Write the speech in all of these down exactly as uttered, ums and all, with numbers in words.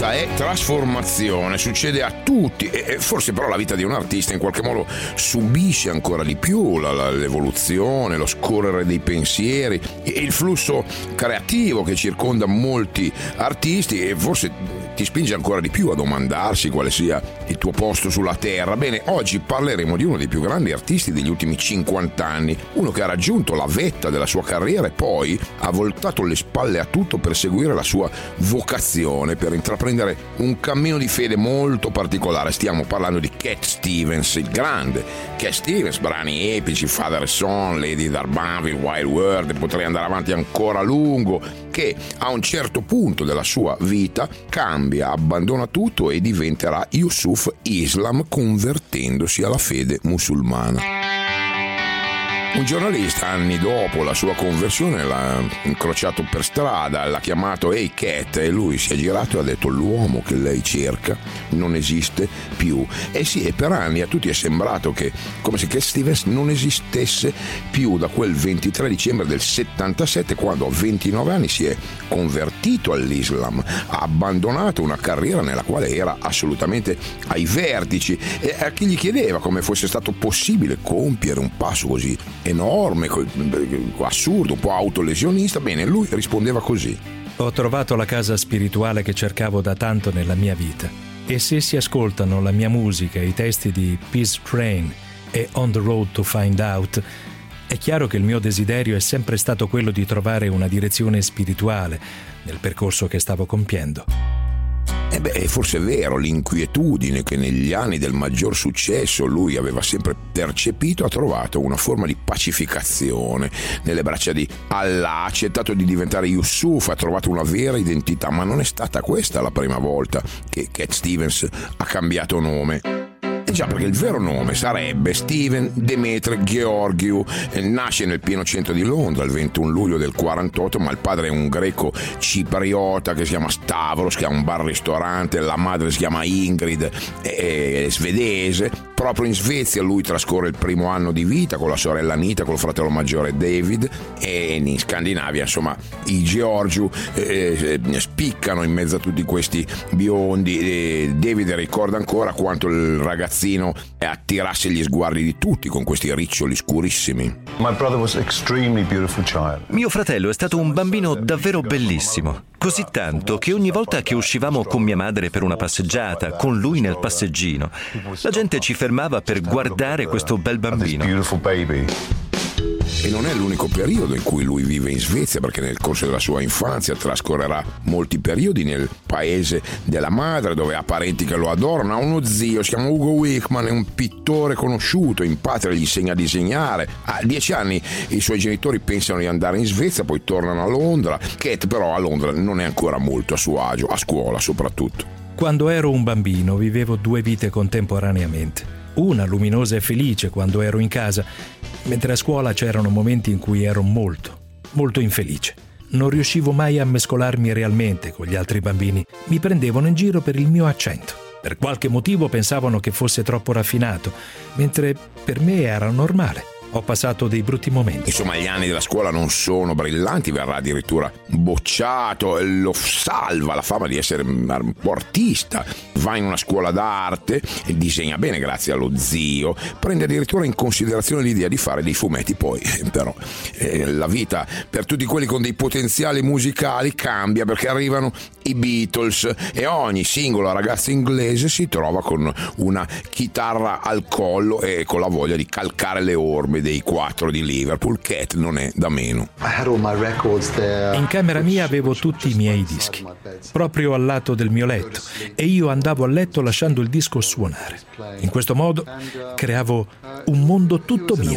vita è trasformazione, succede a tutti e forse però la vita di un artista in qualche modo subisce ancora di più la, la, l'evoluzione, lo scorrere dei pensieri e il flusso creativo che circonda molti artisti e forse ti spinge ancora di più a domandarsi quale sia il tuo posto sulla terra. Bene, oggi parleremo di uno dei più grandi artisti degli ultimi cinquanta anni, uno che ha raggiunto la vetta della sua carriera e poi ha voltato le spalle a tutto per seguire la sua vocazione, per intraprendere un cammino di fede molto particolare. Stiamo parlando di Cat Stevens, il grande Cat Stevens, brani epici, Father and Son, Lady Darbanville, Wild World, potrei andare avanti ancora a lungo, che a un certo punto della sua vita cambia, abbandona tutto e diventerà Yusuf Islam, convertendosi alla fede musulmana. Un giornalista, anni dopo la sua conversione, l'ha incrociato per strada, l'ha chiamato "Hey Cat" e lui si è girato e ha detto: l'uomo che lei cerca non esiste più. E sì, e per anni a tutti è sembrato che come se Cat Stevens non esistesse più, da quel ventitré dicembre del settantasette, quando a ventinove anni si è convertito all'Islam, ha abbandonato una carriera nella quale era assolutamente ai vertici, e a chi gli chiedeva come fosse stato possibile compiere un passo così enorme, assurdo, un po' autolesionista, bene, lui rispondeva così: ho trovato la casa spirituale che cercavo da tanto nella mia vita, e se si ascoltano la mia musica e i testi di Peace Train e On the Road to Find Out, è chiaro che il mio desiderio è sempre stato quello di trovare una direzione spirituale nel percorso che stavo compiendo. E beh, forse è vero, l'inquietudine che negli anni del maggior successo lui aveva sempre percepito ha trovato una forma di pacificazione nelle braccia di Allah, ha accettato di diventare Yusuf, ha trovato una vera identità, ma non è stata questa la prima volta che Cat Stevens ha cambiato nome. Già, perché il vero nome sarebbe Steven Demetre Georgiou. Nasce nel pieno centro di Londra il ventuno luglio del quarantotto, ma il padre è un greco cipriota che si chiama Stavros, che ha un bar-ristorante, la madre si chiama Ingrid, è svedese. Proprio in Svezia lui trascorre il primo anno di vita con la sorella Anita, col fratello maggiore David, e in Scandinavia insomma i Georgiou eh, spiccano in mezzo a tutti questi biondi. E David ricorda ancora quanto il ragazzino attirasse gli sguardi di tutti con questi riccioli scurissimi. Mio fratello è stato un bambino davvero bellissimo, così tanto che ogni volta che uscivamo con mia madre per una passeggiata, con lui nel passeggino, la gente ci fermava per guardare questo bel bambino. E non è l'unico periodo in cui lui vive in Svezia, perché nel corso della sua infanzia trascorrerà molti periodi nel paese della madre, dove ha parenti che lo adorano. Ha uno zio, si chiama Ugo Wickman, è un pittore conosciuto, in patria gli insegna a disegnare. A dieci anni i suoi genitori pensano di andare in Svezia, poi tornano a Londra. Cat però a Londra non è ancora molto a suo agio, a scuola soprattutto. Quando ero un bambino vivevo due vite contemporaneamente. Una luminosa e felice quando ero in casa, mentre a scuola c'erano momenti in cui ero molto, molto infelice. Non riuscivo mai a mescolarmi realmente con gli altri bambini. Mi prendevano in giro per il mio accento. Per qualche motivo pensavano che fosse troppo raffinato, mentre per me era normale. Ho passato dei brutti momenti. Insomma, gli anni della scuola non sono brillanti, verrà addirittura bocciato, lo salva la fama di essere un po' artista. Va in una scuola d'arte e disegna bene grazie allo zio, prende addirittura in considerazione l'idea di fare dei fumetti. Poi però eh, la vita per tutti quelli con dei potenziali musicali cambia, perché arrivano i Beatles e ogni singola ragazza inglese si trova con una chitarra al collo e con la voglia di calcare le orme dei quattro di Liverpool. Cat non è da meno. In camera mia avevo tutti i miei dischi, proprio al lato del mio letto, e io andavo a letto lasciando il disco suonare. In questo modo creavo un mondo tutto mio.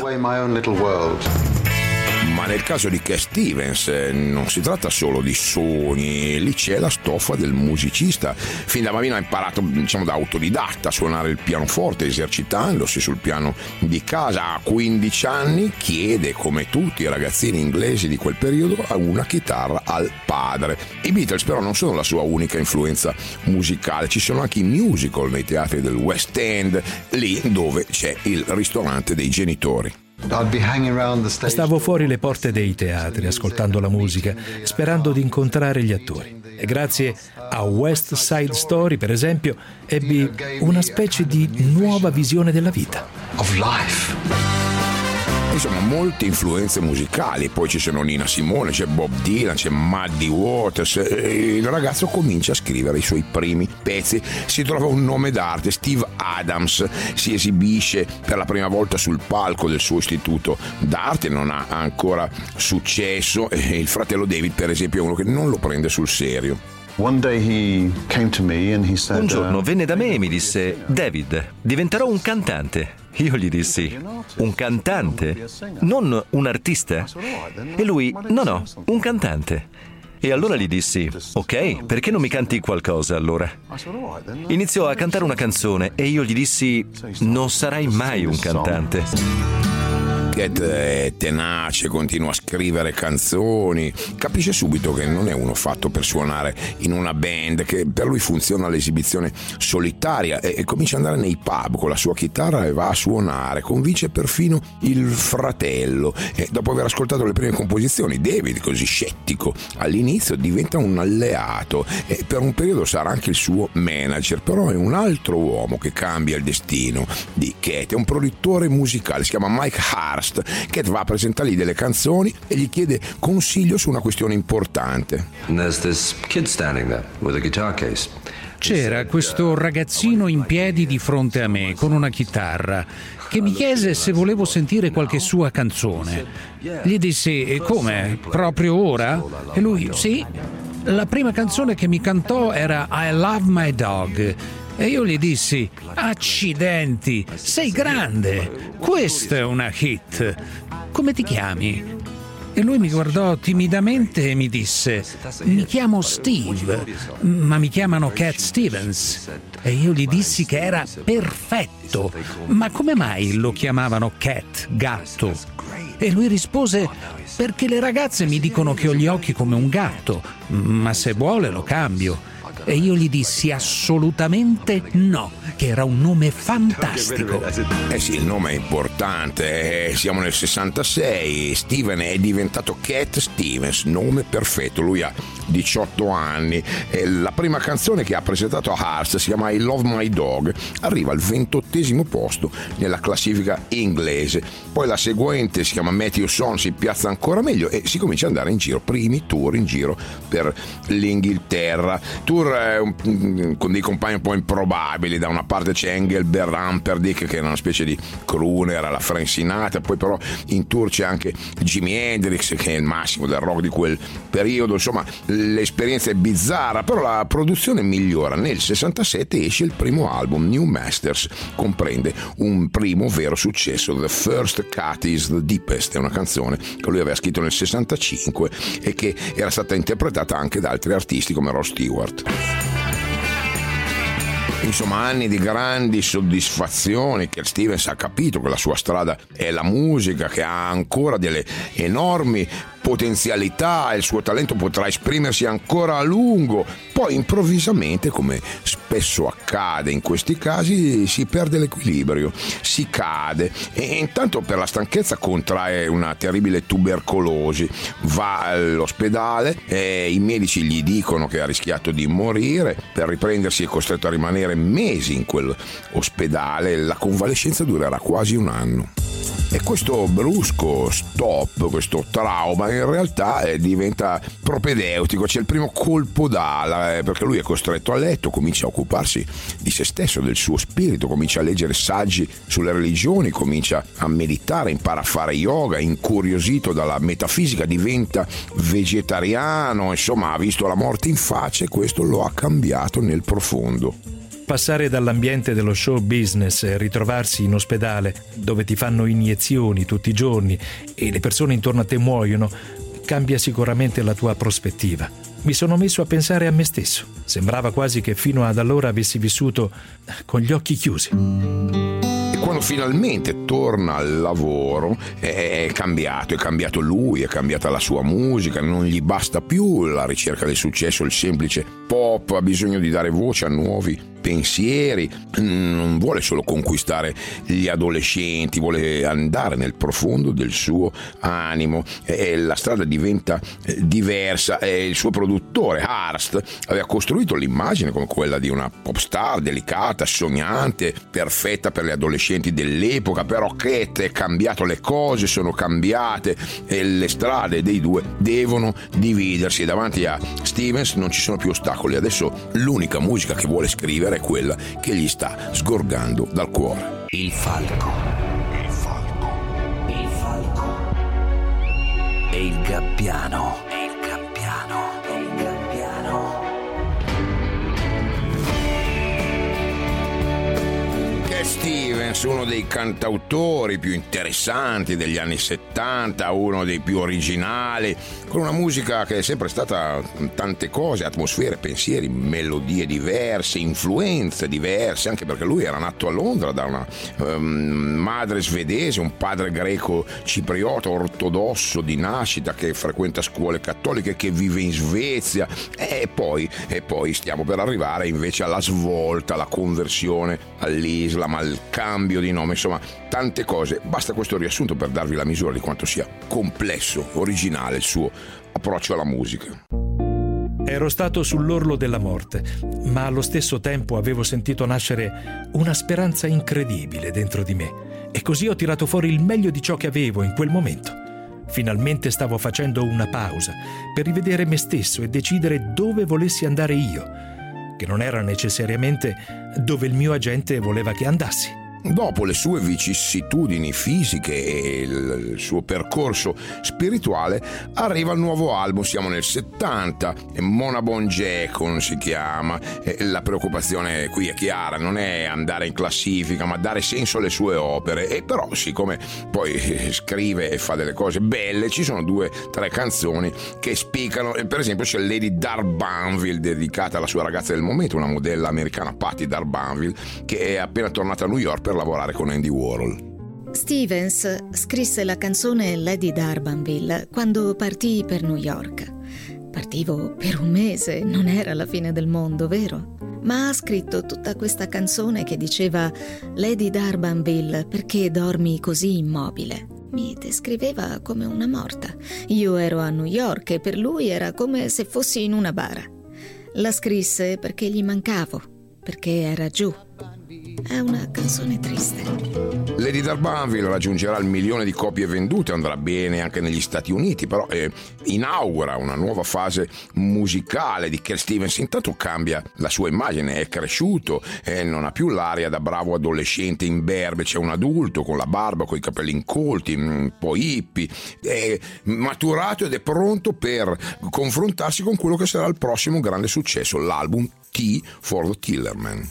Ma nel caso di Cat Stevens non si tratta solo di sogni, lì c'è la stoffa del musicista. Fin da bambino ha imparato, diciamo, da autodidatta a suonare il pianoforte, esercitandosi sul piano di casa. A quindici anni chiede, come tutti i ragazzini inglesi di quel periodo, una chitarra al padre. I Beatles però non sono la sua unica influenza musicale, ci sono anche i musical nei teatri del West End, lì dove c'è il ristorante dei genitori. Stavo fuori le porte dei teatri, ascoltando la musica, sperando di incontrare gli attori. E grazie a West Side Story, per esempio, ebbi una specie di nuova visione della vita. Of life. Insomma, molte influenze musicali, poi ci sono Nina Simone, c'è Bob Dylan, c'è Muddy Waters. Il ragazzo comincia a scrivere i suoi primi pezzi, si trova un nome d'arte, Steve Adams, si esibisce per la prima volta sul palco del suo istituto d'arte, non ha ancora successo, e il fratello David, per esempio, è uno che non lo prende sul serio. Un giorno venne da me e mi disse: David, diventerò un cantante. Io gli dissi: un cantante? Non un artista? E lui: no, no, un cantante. E allora gli dissi: ok, perché non mi canti qualcosa allora? Iniziò a cantare una canzone e io gli dissi: non sarai mai un cantante. Cat è tenace, continua a scrivere canzoni, capisce subito che non è uno fatto per suonare in una band, che per lui funziona l'esibizione solitaria, e, e comincia ad andare nei pub con la sua chitarra e va a suonare, convince perfino il fratello, e dopo aver ascoltato le prime composizioni David, così scettico all'inizio, diventa un alleato e per un periodo sarà anche il suo manager. Però è un altro uomo che cambia il destino di Cat, è un produttore musicale, si chiama Mike Hurst. Cat va a presentargli delle canzoni e gli chiede consiglio su una questione importante. C'era questo ragazzino in piedi di fronte a me con una chitarra che mi chiese se volevo sentire qualche sua canzone. Gli dissi: come? Proprio ora? E lui: sì. La prima canzone che mi cantò era I Love My Dog. E io gli dissi: accidenti, sei grande, questa è una hit, come ti chiami? E lui mi guardò timidamente e mi disse: mi chiamo Steve, ma mi chiamano Cat Stevens. E io gli dissi che era perfetto, ma come mai lo chiamavano Cat, gatto? E lui rispose: perché le ragazze mi dicono che ho gli occhi come un gatto, ma se vuole lo cambio. E io gli dissi assolutamente no, che era un nome fantastico. Eh sì, il nome è importante, siamo nel sessantasei, Steven è diventato Cat Stevens, nome perfetto, lui ha diciotto anni, e la prima canzone che ha presentato a Hearst si chiama I Love My Dog, arriva al ventottesimo posto nella classifica inglese, poi la seguente si chiama Matthew Song, si piazza ancora meglio e si comincia ad andare in giro, primi tour in giro per l'Inghilterra, tour con dei compagni un po' improbabili. Da una parte c'è Engelbert Humperdinck, che era una specie di crooner alla Frank Sinatra, poi però in tour c'è anche Jimi Hendrix, che è il massimo del rock di quel periodo. Insomma, l'esperienza è bizzarra, però la produzione migliora. Nel sessantasette esce il primo album, New Masters, comprende un primo vero successo, The First Cut is the Deepest, è una canzone che lui aveva scritto nel sessantacinque e che era stata interpretata anche da altri artisti come Rod Stewart. Insomma, anni di grandi soddisfazioni. Cat Stevens ha capito che la sua strada è la musica, che ha ancora delle enormi potenzialità, il suo talento potrà esprimersi ancora a lungo. Poi improvvisamente, come spesso accade in questi casi, si perde l'equilibrio, si cade e intanto per la stanchezza contrae una terribile tubercolosi, va all'ospedale e i medici gli dicono che ha rischiato di morire. Per riprendersi è costretto a rimanere mesi in quell'ospedale, la convalescenza durerà quasi un anno. E questo brusco stop, questo trauma in realtà eh, diventa propedeutico, c'è il primo colpo d'ala, eh, perché lui è costretto a letto, comincia a occuparsi di se stesso, del suo spirito, comincia a leggere saggi sulle religioni, comincia a meditare, impara a fare yoga, incuriosito dalla metafisica diventa vegetariano, insomma ha visto la morte in faccia e questo lo ha cambiato nel profondo. Passare dall'ambiente dello show business e ritrovarsi in ospedale dove ti fanno iniezioni tutti i giorni e le persone intorno a te muoiono cambia sicuramente la tua prospettiva. Mi sono messo a pensare a me stesso. Sembrava quasi che fino ad allora avessi vissuto con gli occhi chiusi. E quando finalmente torna al lavoro è cambiato, è cambiato lui, è cambiata la sua musica, non gli basta più la ricerca del successo, il semplice pop, ha bisogno di dare voce a nuovi pensieri, non vuole solo conquistare gli adolescenti, vuole andare nel profondo del suo animo, e la strada diventa diversa. E il suo produttore Hurst aveva costruito l'immagine come quella di una pop star delicata, sognante, perfetta per le adolescenti dell'epoca, però che è cambiato, le cose sono cambiate e le strade dei due devono dividersi. Davanti a Stevens non ci sono più ostacoli, adesso l'unica musica che vuole scrivere è quella che gli sta sgorgando dal cuore. Il falco, il falco, il falco e il gabbiano, e il gabbiano, e il gabbiano. Stevens, uno dei cantautori più interessanti degli anni settanta, uno dei più originali, con una musica che è sempre stata tante cose, atmosfere, pensieri, melodie diverse, influenze diverse, anche perché lui era nato a Londra da una um, madre svedese, un padre greco cipriota ortodosso di nascita che frequenta scuole cattoliche, che vive in Svezia, e poi, e poi stiamo per arrivare invece alla svolta, alla conversione all'Islam, al cambio di nome, insomma tante cose. Basta questo riassunto per darvi la misura di quanto sia complesso, originale il suo approccio alla musica. Ero stato sull'orlo della morte, ma allo stesso tempo avevo sentito nascere una speranza incredibile dentro di me, e così ho tirato fuori il meglio di ciò che avevo in quel momento. Finalmente stavo facendo una pausa per rivedere me stesso e decidere dove volessi andare io, che non era necessariamente dove il mio agente voleva che andassi. Dopo le sue vicissitudini fisiche e il suo percorso spirituale arriva il nuovo album, siamo nel settanta, Mona Bonjekon si chiama. La preoccupazione qui è chiara, non è andare in classifica ma dare senso alle sue opere, e però siccome poi scrive e fa delle cose belle, ci sono due tre canzoni che spiccano. Per esempio c'è Lady Darbanville, dedicata alla sua ragazza del momento, una modella americana, Patti Darbanville, che è appena tornata a New York per lavorare con Andy Warhol. Stevens scrisse la canzone Lady Darbanville quando partì per New York. Partivo per un mese, non era la fine del mondo, vero? Ma ha scritto tutta questa canzone che diceva Lady Darbanville, perché dormi così immobile? Mi descriveva come una morta. Io ero a New York e per lui era come se fossi in una bara. La scrisse perché gli mancavo, perché era giù. È una canzone triste. Lady Darbanville raggiungerà il milione di copie vendute, andrà bene anche negli Stati Uniti, però eh, inaugura una nuova fase musicale di Cat Stevens. Intanto cambia la sua immagine, è cresciuto, eh, non ha più l'aria da bravo adolescente imberbe, c'è un adulto con la barba, con i capelli incolti, un po' hippie, è maturato ed è pronto per confrontarsi con quello che sarà il prossimo grande successo, l'album Tea for the Tillerman.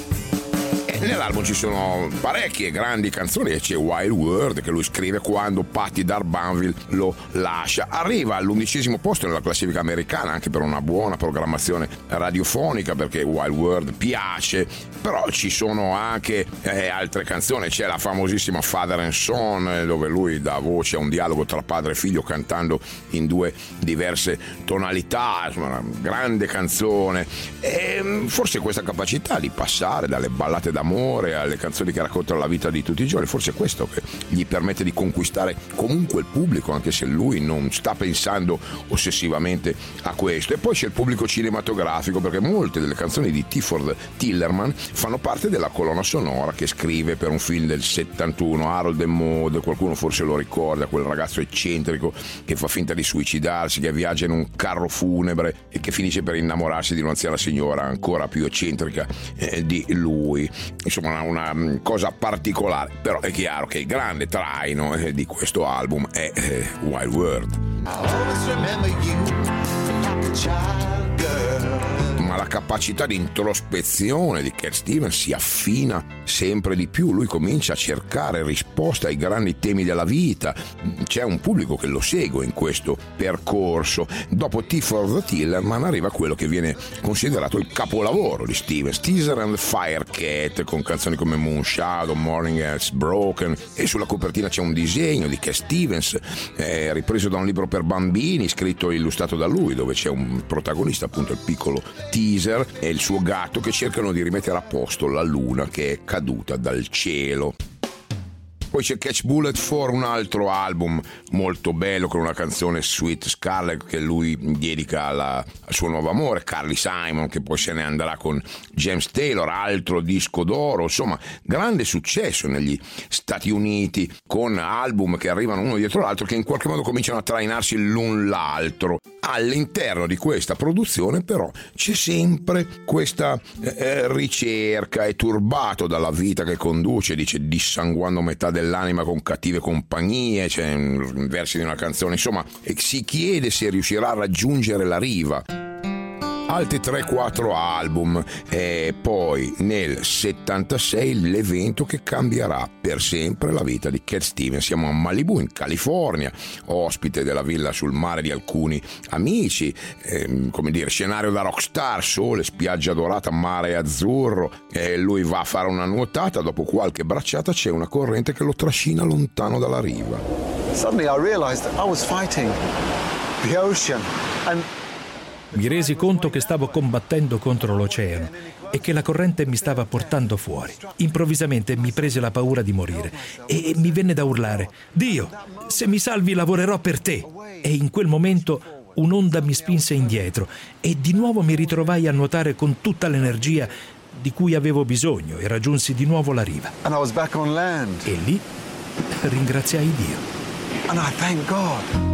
Nell'album ci sono parecchie grandi canzoni e c'è Wild World che lui scrive quando Patti Darbanville lo lascia. Arriva all'undicesimo posto nella classifica americana, anche per una buona programmazione radiofonica, perché Wild World piace, però ci sono anche eh, altre canzoni. C'è la famosissima Father and Son, dove lui dà voce a un dialogo tra padre e figlio cantando in due diverse tonalità, insomma, una grande canzone. E forse questa capacità di passare dalle ballate d'amore alle canzoni che raccontano la vita di tutti i giorni, forse è questo che gli permette di conquistare comunque il pubblico, anche se lui non sta pensando ossessivamente a questo. E poi c'è il pubblico cinematografico, perché molte delle canzoni di Tea for the Tillerman fanno parte della colonna sonora che scrive per un film del settantuno, Harold and Maude. Qualcuno forse lo ricorda, quel ragazzo eccentrico che fa finta di suicidarsi, che viaggia in un carro funebre e che finisce per innamorarsi di un'anziana signora ancora più eccentrica eh, di lui. Insomma, una, una cosa particolare, però è chiaro che il grande traino eh, di questo album è eh, Wild World. Ma la capacità di introspezione di Cat Stevens si affina sempre di più, lui comincia a cercare risposte ai grandi temi della vita. C'è un pubblico che lo segue in questo percorso. Dopo Tea for the Tillerman arriva quello che viene considerato il capolavoro di Stevens, Teaser and the Firecat, con canzoni come Moon Shadow, Morning Has Broken, e sulla copertina c'è un disegno di Cat Stevens eh, ripreso da un libro per bambini scritto e illustrato da lui, dove c'è un protagonista, appunto il piccolo Teaser e il suo gatto che cercano di rimettere a posto la luna che è caduta dal cielo. Poi c'è Catch Bullet for, un altro album molto bello con una canzone, Sweet Scarlet, che lui dedica alla, al suo nuovo amore, Carly Simon, che poi se ne andrà con James Taylor, altro disco d'oro. Insomma, grande successo negli Stati Uniti, con album che arrivano uno dietro l'altro, che in qualche modo cominciano a trainarsi l'un l'altro. All'interno di questa produzione però c'è sempre questa eh, ricerca, è turbato dalla vita che conduce, dice, dissanguando metà dell'anima con cattive compagnie, c'è un versi di una canzone, insomma, e si chiede se riuscirà a raggiungere la riva. Altri tre quattro album e poi nel settantasei l'evento che cambierà per sempre la vita di Cat Stevens. Siamo a Malibu, in California, ospite della villa sul mare di alcuni amici, eh, come dire, scenario da rockstar, sole, spiaggia dorata, mare azzurro, e lui va a fare una nuotata, dopo qualche bracciata c'è una corrente che lo trascina lontano dalla riva. Suddenly I realized I was fighting the ocean and Mi resi conto che stavo combattendo contro l'oceano e che la corrente mi stava portando fuori. Improvvisamente mi prese la paura di morire e mi venne da urlare: Dio, se mi salvi lavorerò per te. E in quel momento un'onda mi spinse indietro e di nuovo mi ritrovai a nuotare con tutta l'energia di cui avevo bisogno e raggiunsi di nuovo la riva. And I was back on land. E lì ringraziai Dio. And I thank God.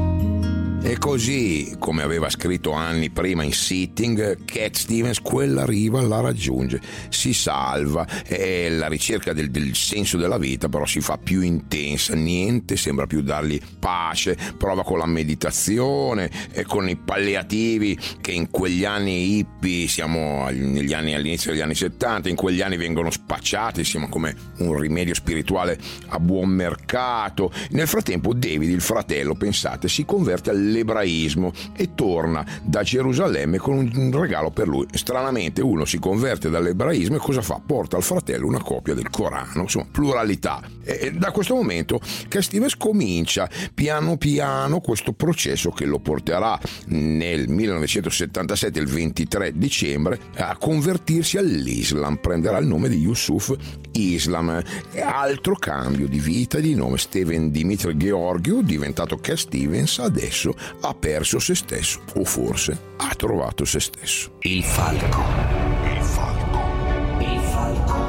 E così, come aveva scritto anni prima in Sitting, Cat Stevens quella riva la raggiunge, si salva e la ricerca del, del senso della vita però si fa più intensa, niente sembra più dargli pace, prova con la meditazione e con i palliativi che in quegli anni hippie, siamo negli anni, all'inizio degli anni settanta, in quegli anni vengono spacciati, siamo come un rimedio spirituale a buon mercato. Nel frattempo David, il fratello, pensate, si converte al l'ebraismo e torna da Gerusalemme con un regalo per lui. Stranamente uno si converte dall'ebraismo e cosa fa? Porta al fratello una copia del Corano, insomma, pluralità. E da questo momento Cat Stevens comincia piano piano questo processo che lo porterà nel millenovecentosettantasette, il ventitré dicembre, a convertirsi all'Islam, prenderà il nome di Yusuf Islam. Altro cambio di vita e di nome, Steven Dimitri Georgiou, diventato Cat Stevens, adesso ha perso se stesso, o forse ha trovato se stesso. Il falco. Il falco. Il falco.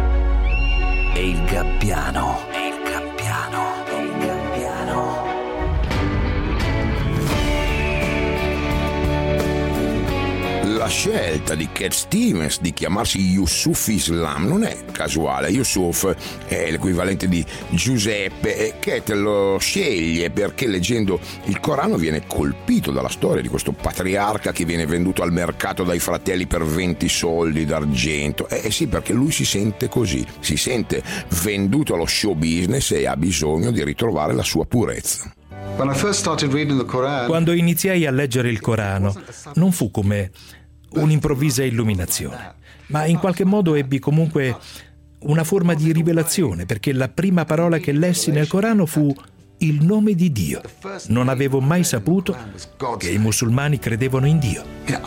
E il gabbiano. E il gabbiano. E il gabbiano. La scelta di Cat Stevens di chiamarsi Yusuf Islam non è casuale. Yusuf è l'equivalente di Giuseppe e Cat lo sceglie perché leggendo il Corano viene colpito dalla storia di questo patriarca che viene venduto al mercato dai fratelli per venti soldi d'argento. Eh sì, perché lui si sente così, si sente venduto allo show business e ha bisogno di ritrovare la sua purezza. Quando iniziai a leggere il Corano non fu come un'improvvisa illuminazione, ma in qualche modo ebbi comunque una forma di rivelazione, perché la prima parola che lessi nel Corano fu il nome di Dio. Non avevo mai saputo che i musulmani credevano in Dio.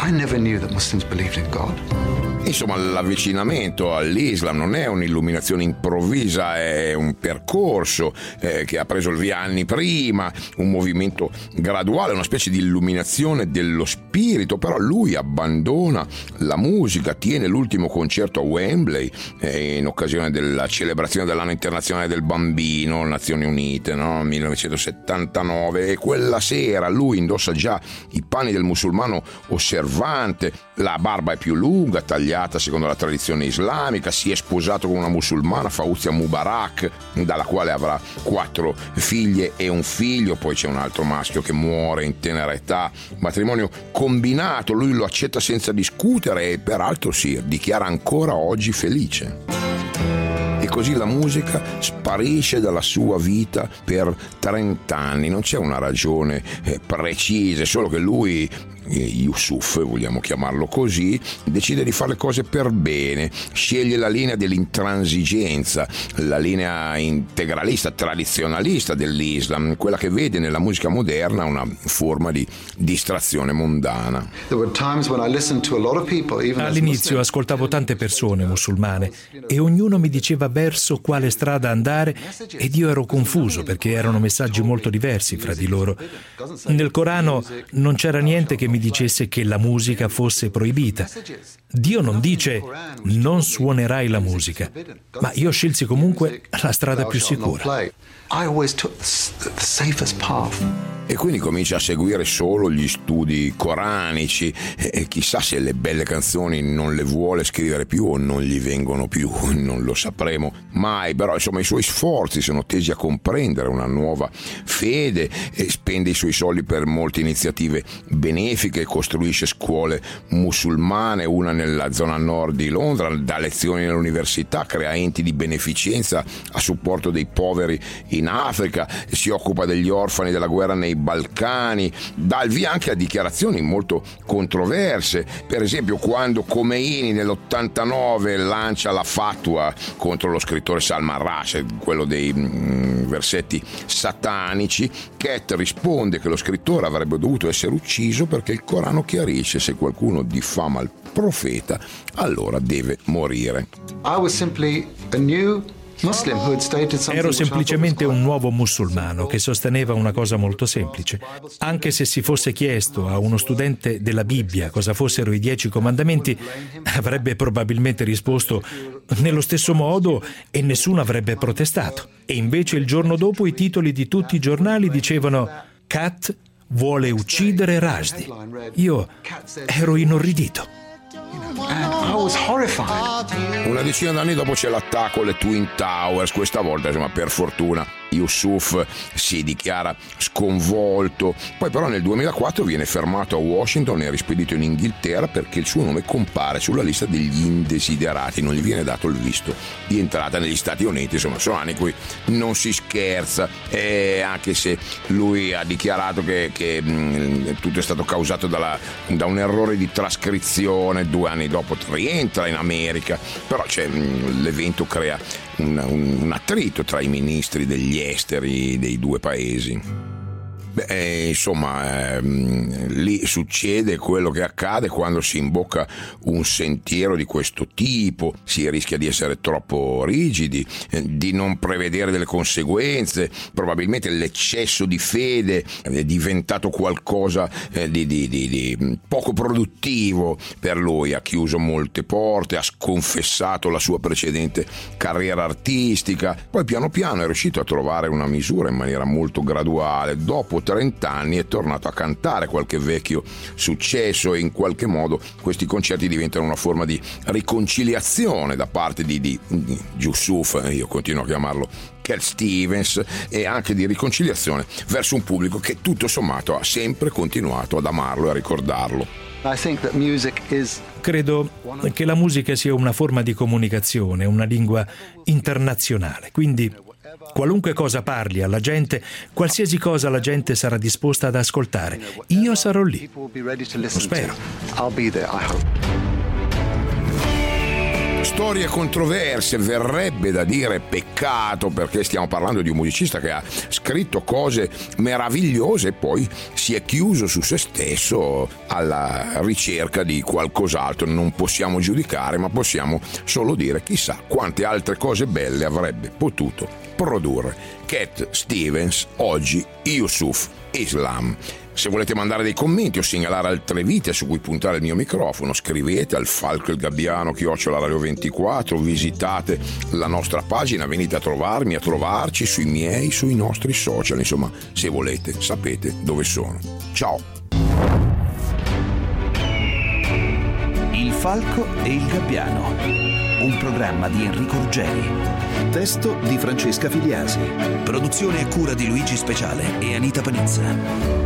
Insomma, l'avvicinamento all'Islam non è un'illuminazione improvvisa, è un percorso eh, che ha preso il via anni prima, un movimento graduale, una specie di illuminazione dello spirito. Però lui abbandona la musica, tiene l'ultimo concerto a Wembley eh, in occasione della celebrazione dell'anno internazionale del bambino, Nazioni Unite, no? millenovecentosettantanove, e quella sera lui indossa già i panni del musulmano osservante, la barba è più lunga, tagliata secondo la tradizione islamica, si è sposato con una musulmana, Fauzia Mubarak, dalla quale avrà quattro figlie e un figlio. Poi c'è un altro maschio che muore in tenera età, matrimonio combinato. Lui lo accetta senza discutere e peraltro si dichiara ancora oggi felice. così la musica sparisce dalla sua vita per trenta anni. Non c'è una ragione eh, precisa, è solo che lui, Yusuf, vogliamo chiamarlo così, decide di fare le cose per bene, sceglie la linea dell'intransigenza, la linea integralista, tradizionalista dell'Islam, quella che vede nella musica moderna una forma di distrazione mondana. All'inizio ascoltavo tante persone musulmane e ognuno mi diceva verso quale strada andare ed io ero confuso perché erano messaggi molto diversi fra di loro. Nel Corano non c'era niente che mi dicesse che la musica fosse proibita. Dio non dice non suonerai la musica, ma io scelsi comunque la strada più sicura. E quindi comincia a seguire solo gli studi coranici e chissà se le belle canzoni non le vuole scrivere più o non gli vengono più, non lo sapremo mai, però insomma i suoi sforzi sono tesi a comprendere una nuova fede e spende i suoi soldi per molte iniziative benefiche, costruisce scuole musulmane, una nella zona nord di Londra, dà lezioni nell'università, crea enti di beneficenza a supporto dei poveri in Africa, si occupa degli orfani della guerra nei Balcani, dà il via anche a dichiarazioni molto controverse, per esempio quando Khomeini nell'ottantanove lancia la fatwa contro lo scrittore Salman Rushdie, quello dei mm, versetti satanici, Cat risponde che lo scrittore avrebbe dovuto essere ucciso perché il Corano chiarisce se qualcuno diffama il profeta allora deve morire. I was simply a new Ero semplicemente un nuovo musulmano che sosteneva una cosa molto semplice. Anche se si fosse chiesto a uno studente della Bibbia cosa fossero i dieci comandamenti, avrebbe probabilmente risposto nello stesso modo e nessuno avrebbe protestato. E invece il giorno dopo i titoli di tutti i giornali dicevano Cat vuole uccidere Rushdie. Io ero inorridito. Una decina d'anni dopo c'è l'attacco alle Twin Towers, questa volta insomma per fortuna Yusuf si dichiara sconvolto, poi però nel duemilaquattro viene fermato a Washington e rispedito in Inghilterra perché il suo nome compare sulla lista degli indesiderati, non gli viene dato il visto di entrata negli Stati Uniti. Insomma sono anni in cui non si scherza, e anche se lui ha dichiarato che, che mh, tutto è stato causato dalla, da un errore di trascrizione, due anni dopo rientra in America, però c'è, mh, l'evento crea un, un, un attrito tra i ministri degli esteri dei due paesi. Beh, insomma, ehm, lì succede quello che accade quando si imbocca un sentiero di questo tipo, si rischia di essere troppo rigidi, eh, di non prevedere delle conseguenze, probabilmente l'eccesso di fede è diventato qualcosa eh, di, di, di, di poco produttivo per lui, ha chiuso molte porte, ha sconfessato la sua precedente carriera artistica, poi piano piano è riuscito a trovare una misura in maniera molto graduale, dopo trenta anni è tornato a cantare qualche vecchio successo e in qualche modo questi concerti diventano una forma di riconciliazione da parte di, di, di Yusuf, io continuo a chiamarlo Cat Stevens, e anche di riconciliazione verso un pubblico che tutto sommato ha sempre continuato ad amarlo e a ricordarlo. Credo che la musica sia una forma di comunicazione, una lingua internazionale, quindi qualunque cosa parli alla gente, qualsiasi cosa la gente sarà disposta ad ascoltare, io sarò lì. Lo spero. Storie controverse, verrebbe da dire peccato, perché stiamo parlando di un musicista che ha scritto cose meravigliose e poi si è chiuso su se stesso alla ricerca di qualcos'altro. Non possiamo giudicare, ma possiamo solo dire chissà quante altre cose belle avrebbe potuto produrre Cat Stevens, oggi Yusuf Islam. Se volete mandare dei commenti o segnalare altre vite su cui puntare il mio microfono, scrivete al Falco il Gabbiano chiocciola radio ventiquattro, visitate la nostra pagina, venite a trovarmi, a trovarci sui miei, sui nostri social, insomma, se volete sapete dove sono. Ciao! Il Falco e il Gabbiano, un programma di Enrico Ruggeri. Testo di Francesca Filiasi. Produzione a cura di Luigi Speciale e Anita Panizza.